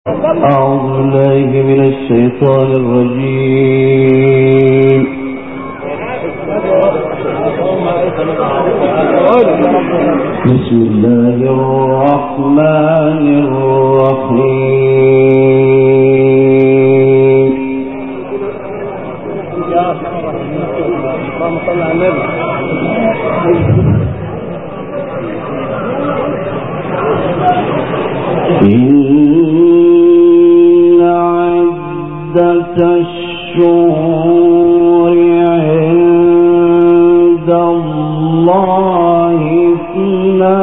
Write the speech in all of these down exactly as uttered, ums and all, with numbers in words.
أعوذ بالله من الشيطان الرجيم. بسم الله الرحمن الرحيم. اللهم صل على النبي. إن عدة الشهور عند الله اثنا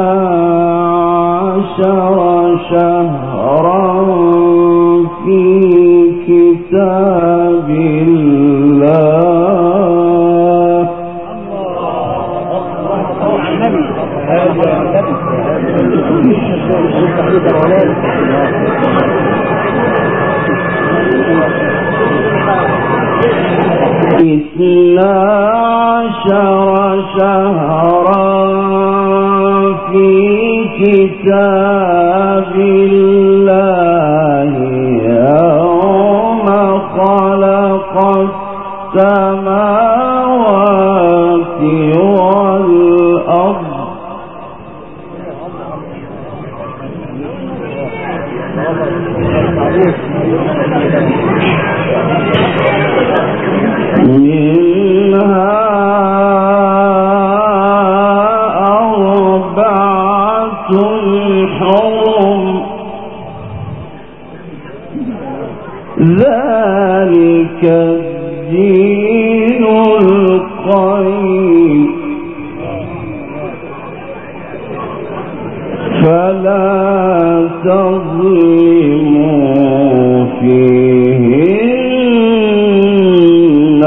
عشر شهرا في كتاب الله. اثنا عشر شهرا في كتاب الله يوم خلق السماوات والأرض منها أربعة حرم ذلك الدين القيم فلا تظلموا فيهن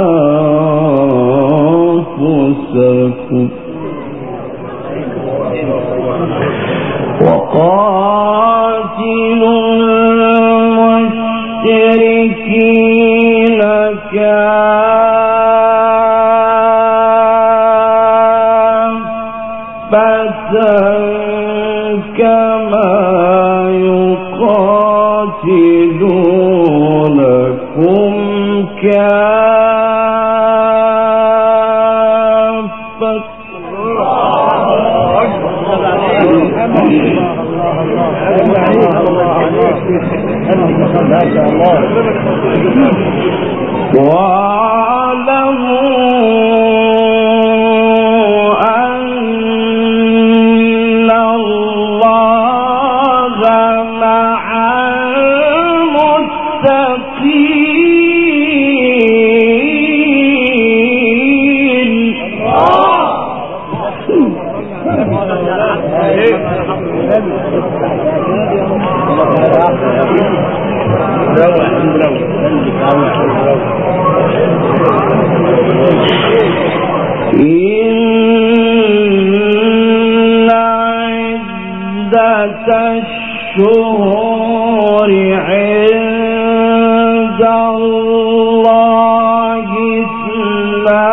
أنفسكم وقاتلوا المشركين كافة كما يقاتلونكم كافة واعلموا أن الله مع المتقين. إن عدة الشهور عند الله اثنا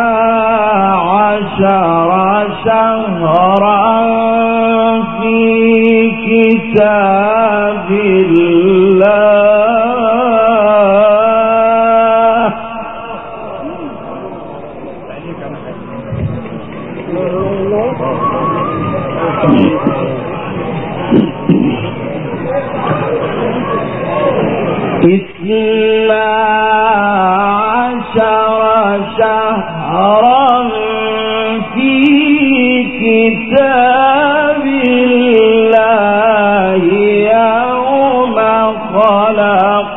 عشر شهرا في كتاب الله اثنا عشر شهرا في كتاب الله يوم خلق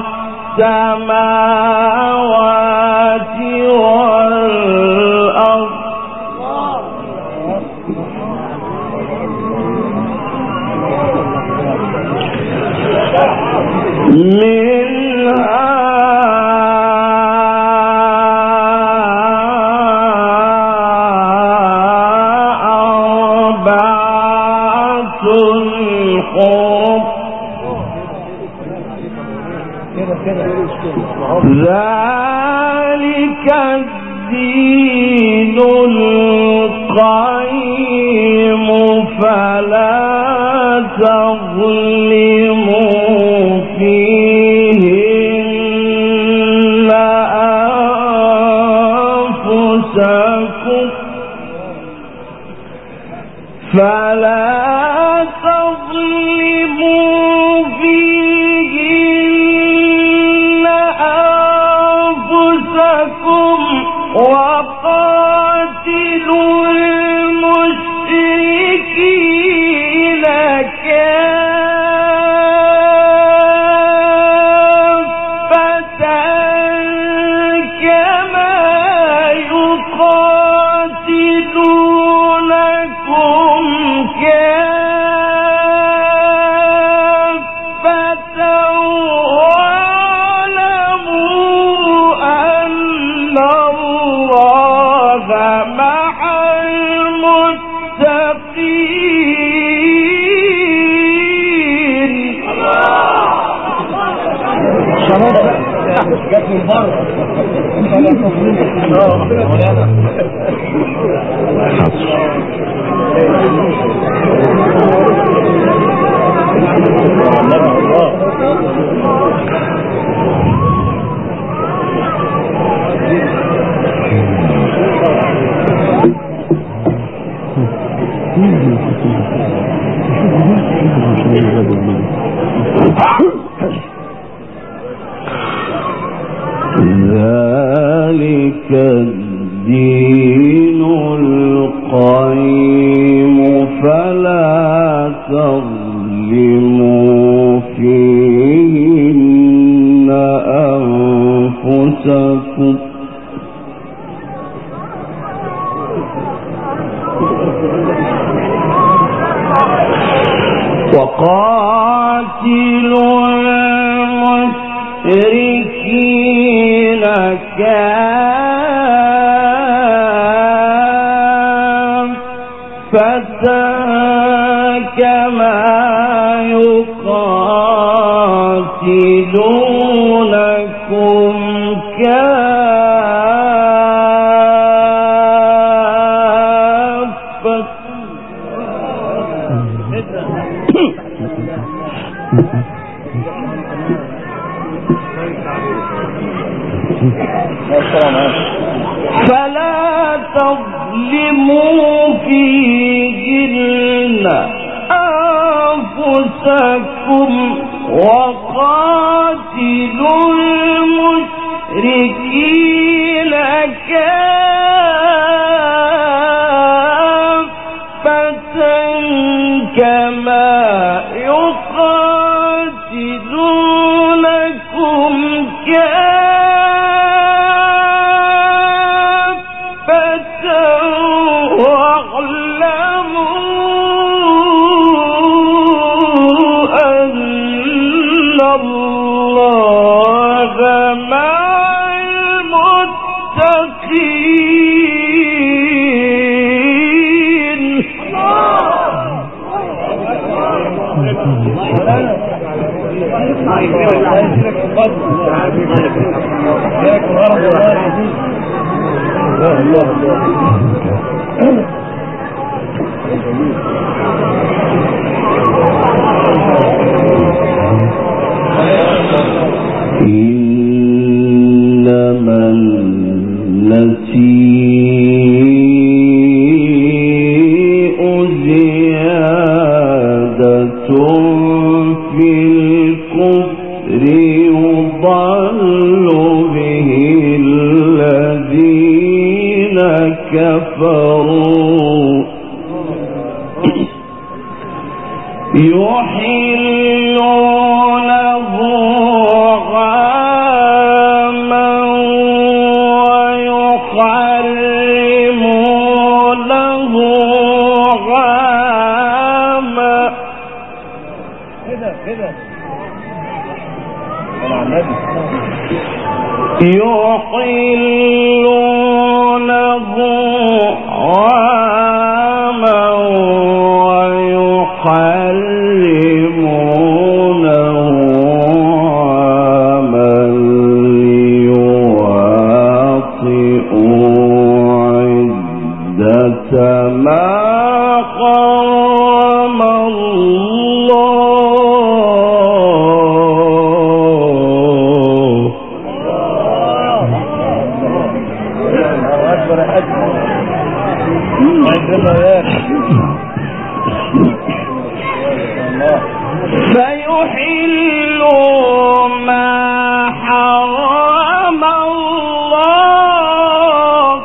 السماوات والأرض منها أربعة حرم ذلك الدين القيم فلا تظلموا جت من بره ذلك الدين القيم فلا تظلموا فيهن أنفسكم وقاتلوا المشركين كافة كما يقاتلونكم كافة فلا تظلموا فيهن أنفسكم وقاتلوا المشركين كافة كما يقاتلونكم كافة واعلموا أن الله مع المتقين. إنما النسيء زيادة في الكفر يضل به الذين كفروا يحلونه عاما ويحرمونه عاما كده كده يحلونه عاما ويحرمونه عاما ليواطئوا عدة ما حرم الله. فيحلوا ما حرم الله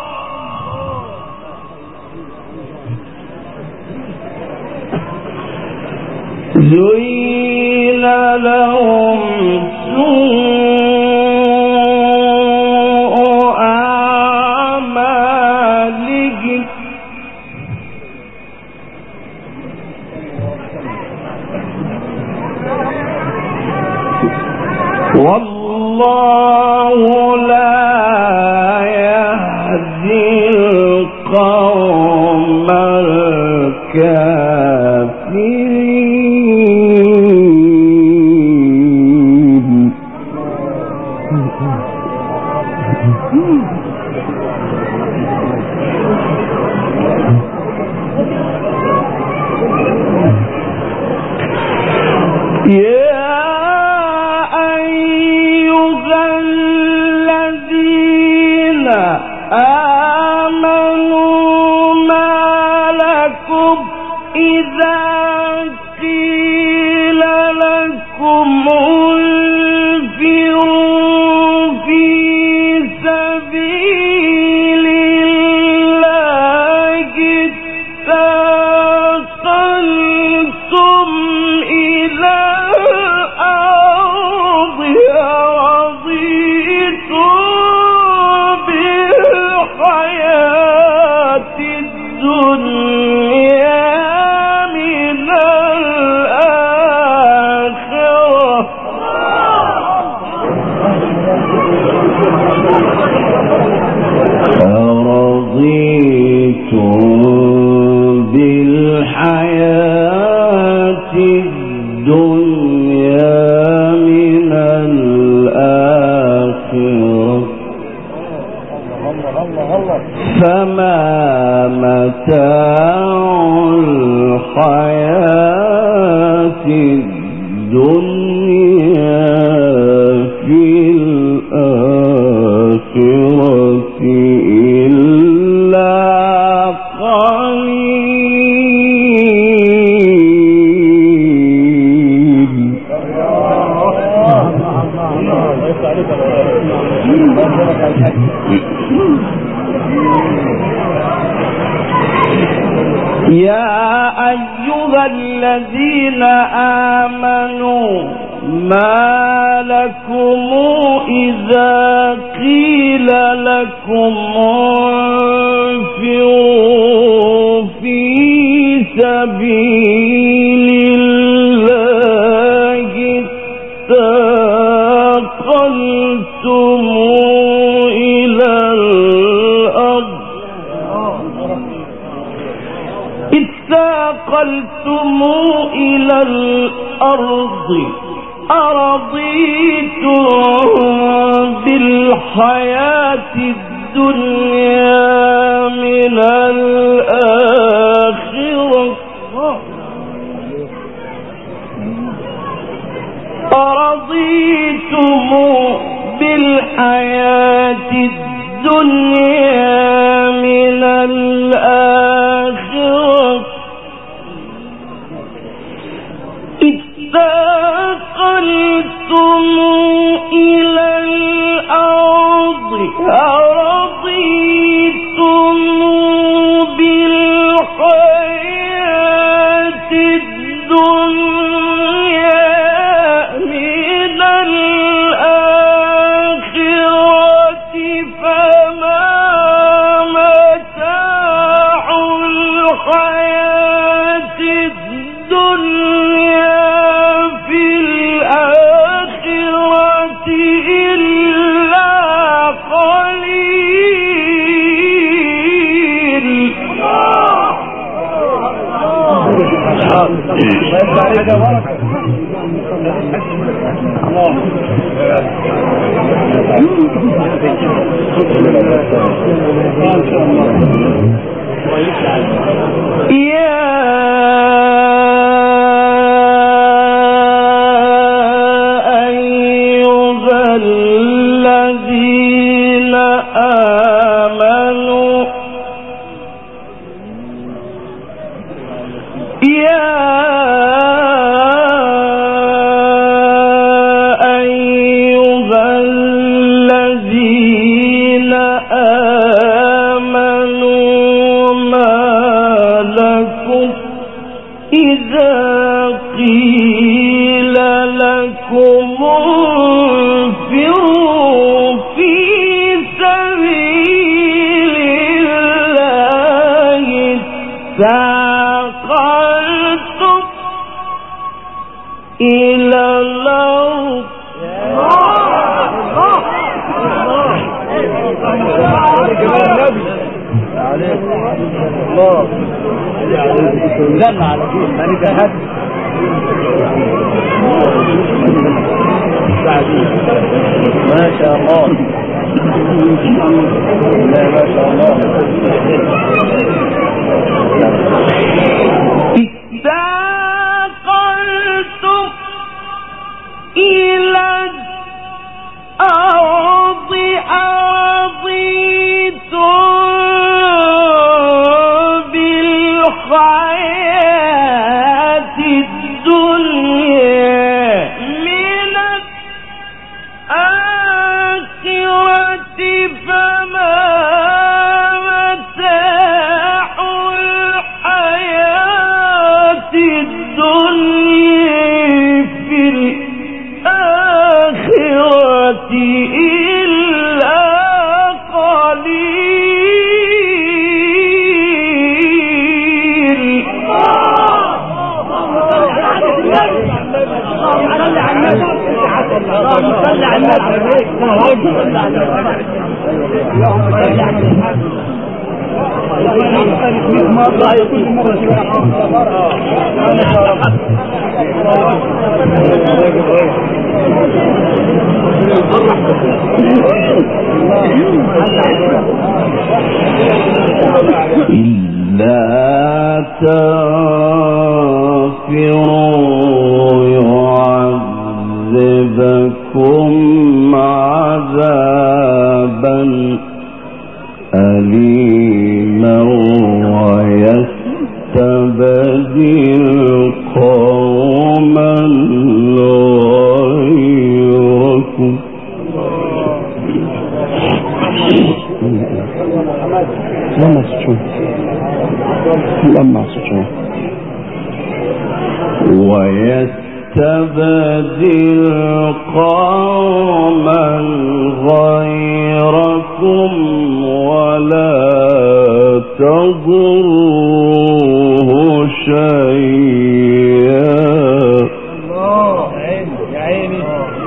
زين لهم سوء أعمالهم والله لا يهدي القوم الكافرين. يا أيها الذين آمنوا ما لكم إذا قيل لكم انفروا في سبيل الله اثاقلتم إلى الأرض أرضيتم بالحياة الدنيا من الآخرة أرضيتم بالحياة الدنيا من الآخرة فما متاع الحياة الدنيا في الآخرة إلا قليل. يا أيها الذين آمنوا ما لكم إذا قيل لكم انفروا في سبيل الله اثاقلتم إلى الأرض اثاقلتم إلى الأرض أرضيتم بالحياة الدنيا من الآخرة أرضيتم بالحياة الدنيا من الآخرة اثاقلتم إلى الأرض أرضيتم بالحياة الدنيا من الآخرة فما متاع الحياة الدنيا في الآخرة إلا قليل. يا أيها الذين آمنوا يا أيها الذين آمنوا ما لكم إذا قيل لكم انفروا في سبيل الله اثاقلتم إلى الأرض دل على كيف يعني جهاد ما شاء الله لا ما شاء الله استاقلتم إلى الأرض أرضيتم بالحياة الدنيا من الآخرة فما متاع الحياة الدنيا في الآخرة إلا قليل. اللهم صل على النبي. إلا تغفروا يعذبكم عذابا أليما ويستبدل قوما غيركم لما تشوف لما تشوف ويستبدل قوما غيركم ولا تضروه شيئا. الله يا عيني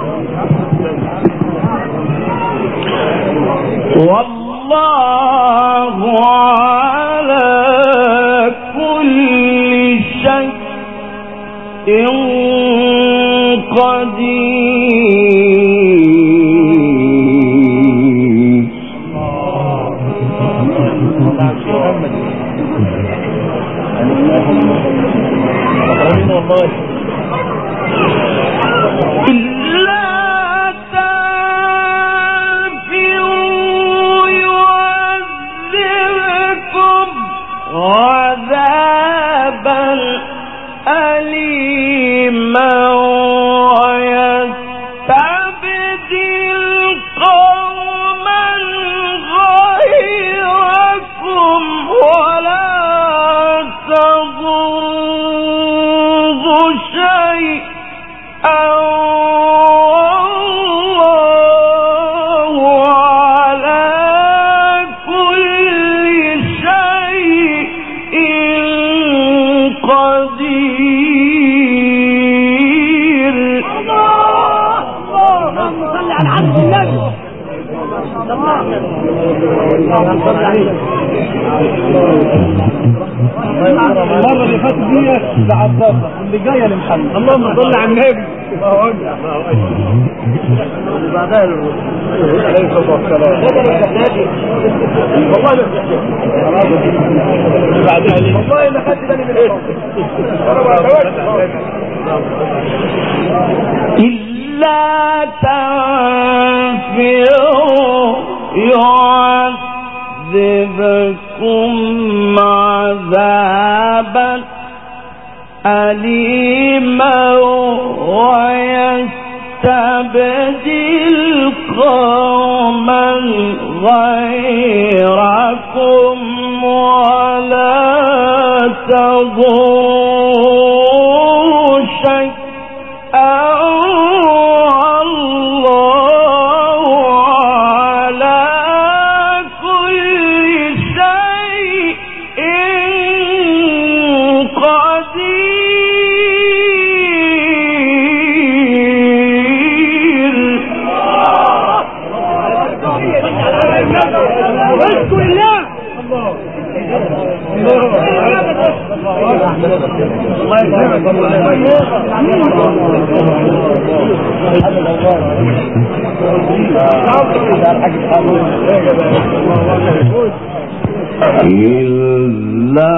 والله على كل شيء قدير. إلا تنفروا يعذبكم عذابا أليما ويستبدل قوما غيركم ولا تضروه شيئا والله على كل شيء قدير. اللهم صل على عبد النبي. المرة اللي فاتت دي لعباسة اللي جاية لمحمد. اللهم صل على النبي. الله أكبر الله أكبر. بعدها عليه الصلاة والسلام. والله بعدها ليه؟ والله ما خدت بالي من إلا تنفروا يعذبكم عذابا أليما ويستبدل قوما غيركم ولا تضروه شيئا والله على كل شيء قدير. اذكر الله. الله إلا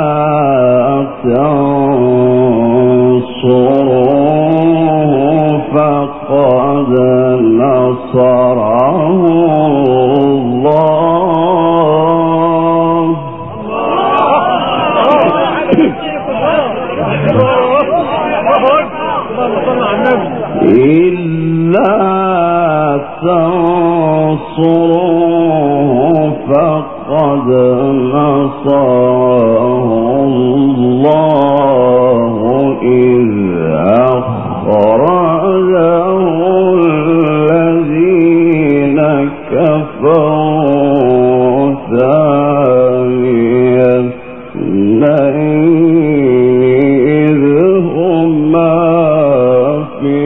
تنصروه فقد نصره الله. إلا تنصروه فقد نصره الله إذ أخرجه الذين كفروا ثاني اثنين إذ هما في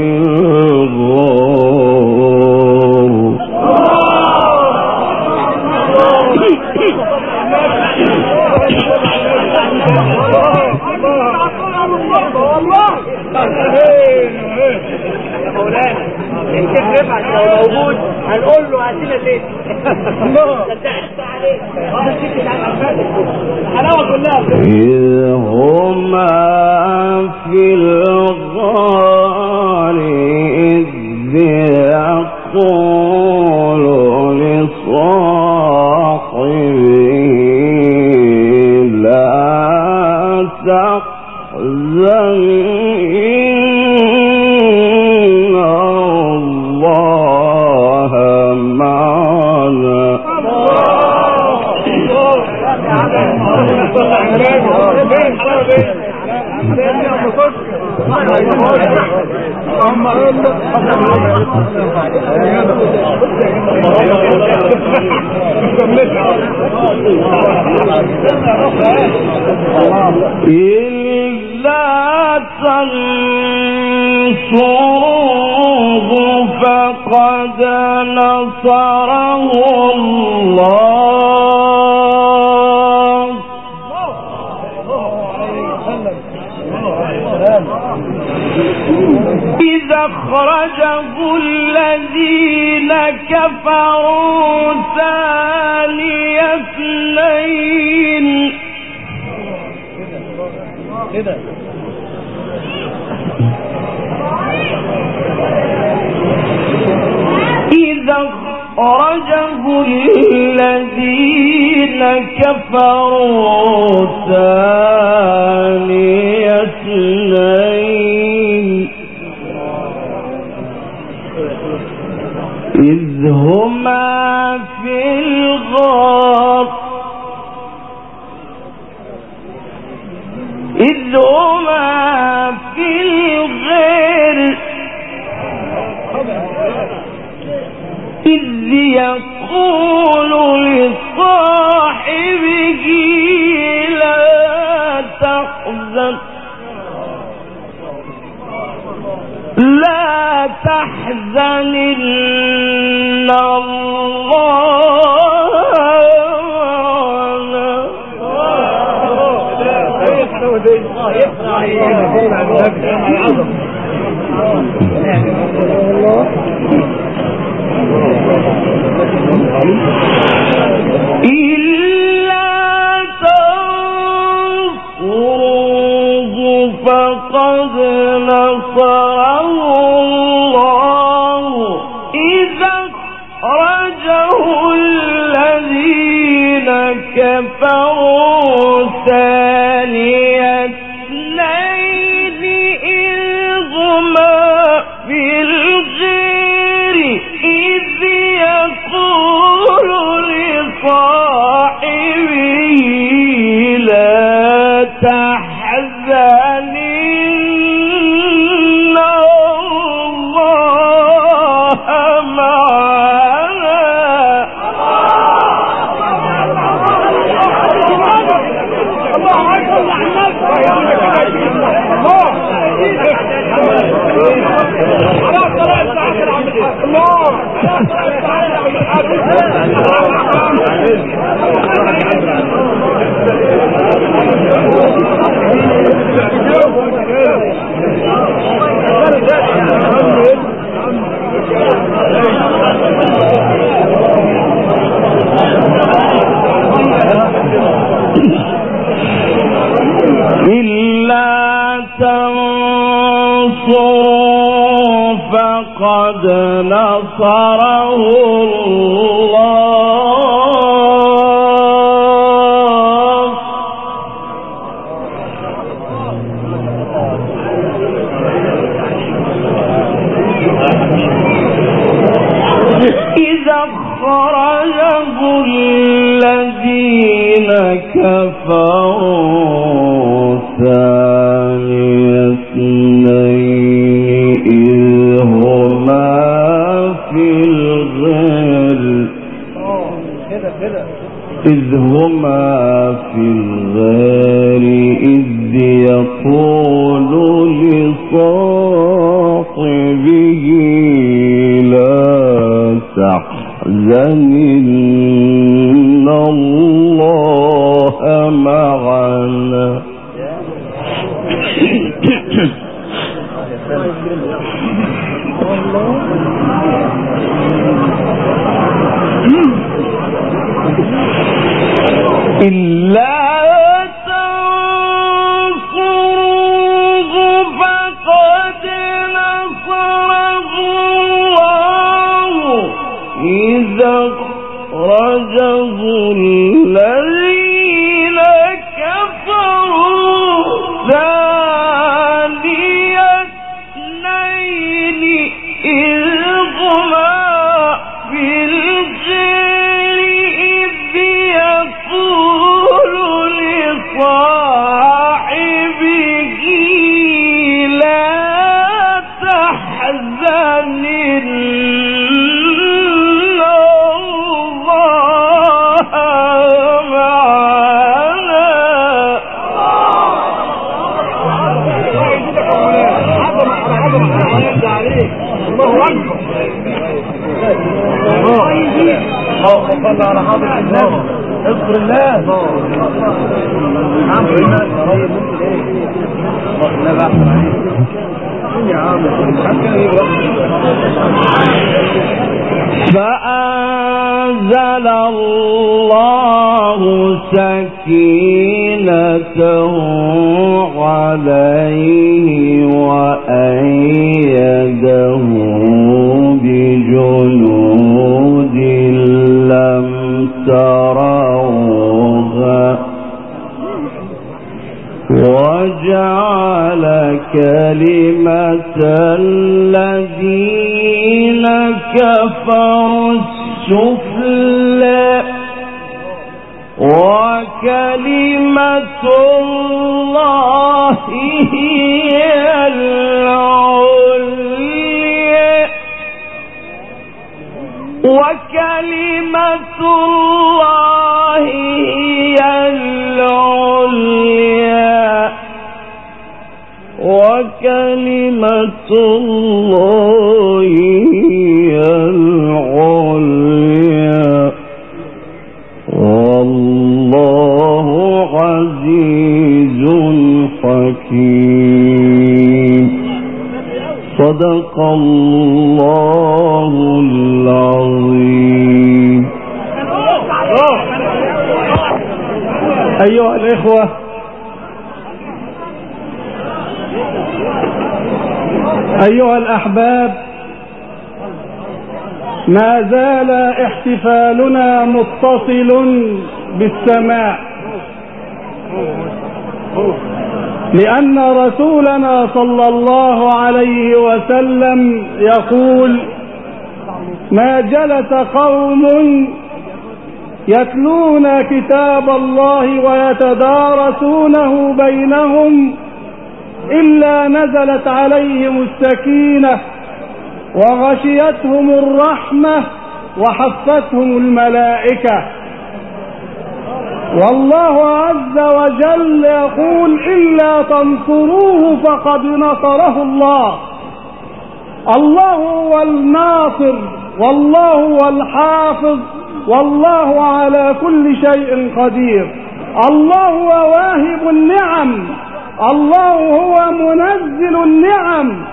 الغار. موجود هنقول له هاتينا ليه؟ إذ هما في الغار إذ يقول لصاحبه لا تحزن إن الله معنا. إلا تنصروه فقد نصره الله إذ أخرجه الذين كفروا ثاني اثنين إذ أخرجه الذين كفروا ثاني اثنين إذ هما في الغار إذ هما في الغار إذ يقول لصاحبه لا تحزن لا تحزن إن إلا تنصروه فقد نصره الله إذا أخرجه الذين كفروا ثاني اثنين إذ هما في الغار إذ يقول لصاحبه لا تحزن إن الله معنا. الله قد نصره الله إذا خرجه الذين كفروا ثاني اثنين إذ هما في الغار إذ هما في الغار إذ يقول لصاحبه لا تحزن إن الله معنا إلا تنصروه فقد نصره الله إذا أخرجه الذين كفروا ثاني اثنين إذ هما في الغار إذ يقول لصاحبه لا تحزن إن الله معنا الله أكبر صلى على حضرة النبي اذكر الله فأنزل الله سكينته عليه وأيده بجنود لم تروها وجعل كلمة الذين كفروا السفلى وكلمة الله هي العليا وكلمة الله هي العليا وكلمة الله هي العليا والله عزيز حكيم صدق الله العظيم. أيها الإخوة أيها الأحباب ما زال احتفالنا متصل بالسماء لأن رسولنا صلى الله عليه وسلم يقول ما جلس قوم يتلون كتاب الله ويتدارسونه بينهم إلا نزلت عليهم السكينة وغشيتهم الرحمة وحفتهم الملائكة. والله عز وجل يقول إلا تنصروه فقد نصره الله. الله هو الناصر والله هو الحافظ والله على كل شيء قدير. الله هو واهب النعم الله هو منزل النعم